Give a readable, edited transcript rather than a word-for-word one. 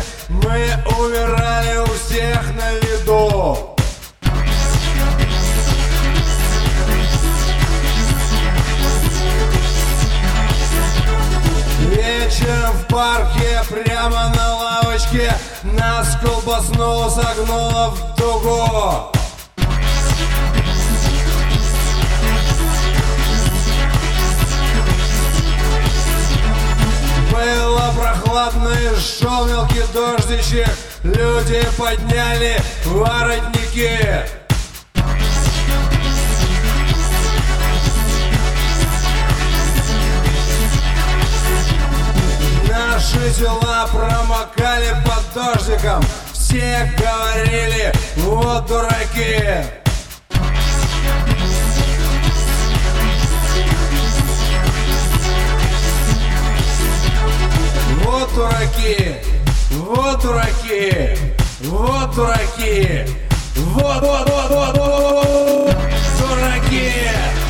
мы умирали у всех на виду. Вечером в парке, прямо на лавочке, нас колбаснуло, согнуло в дугу. Было прохладно и шел мелкий дождичек, люди подняли воротники. Наши тела промокали под дождиком, все говорили: вот дураки. Вот дураки, вот дураки, вот дураки, вот дураки.